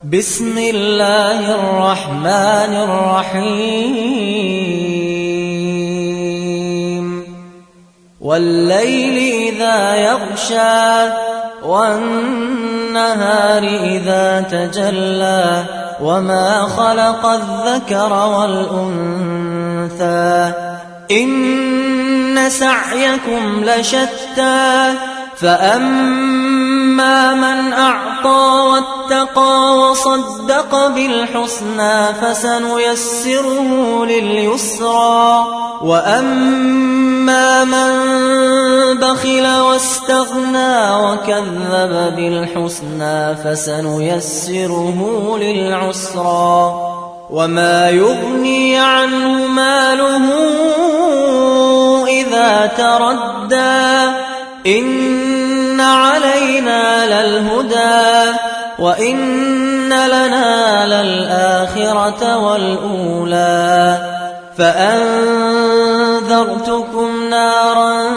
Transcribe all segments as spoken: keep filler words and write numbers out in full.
بسم الله الرحمن الرحيم والليل إذا يغشى والنهار إذا تجلى وما خلق الذكر والأنثى إن سعيكم لشتى فأما من أعطى واتقى وصدق بالحسنى فسنيسره لليسرى وأما من بخل واستغنى وكذب بالحسنى فسنيسره للعسرى وما يغني عنه ماله إذا تردى إن علينا للهدى وإن لنا للآخرة والأولى فأنذرتكم نارا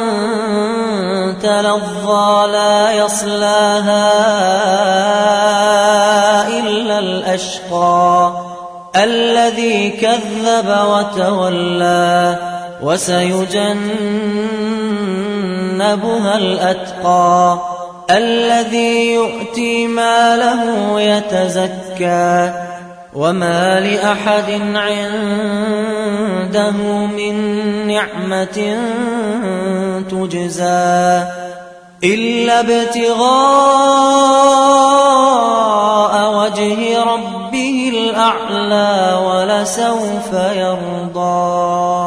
تلظى لا يصلاها إلا الأشقى الذي كذب وتولى وسيجنبها الأتقى الذي يؤتي ماله يتزكى وما لأحد عنده من نعمة تجزى إلا ابتغاء وجه ربه الأعلى ولسوف يرضى.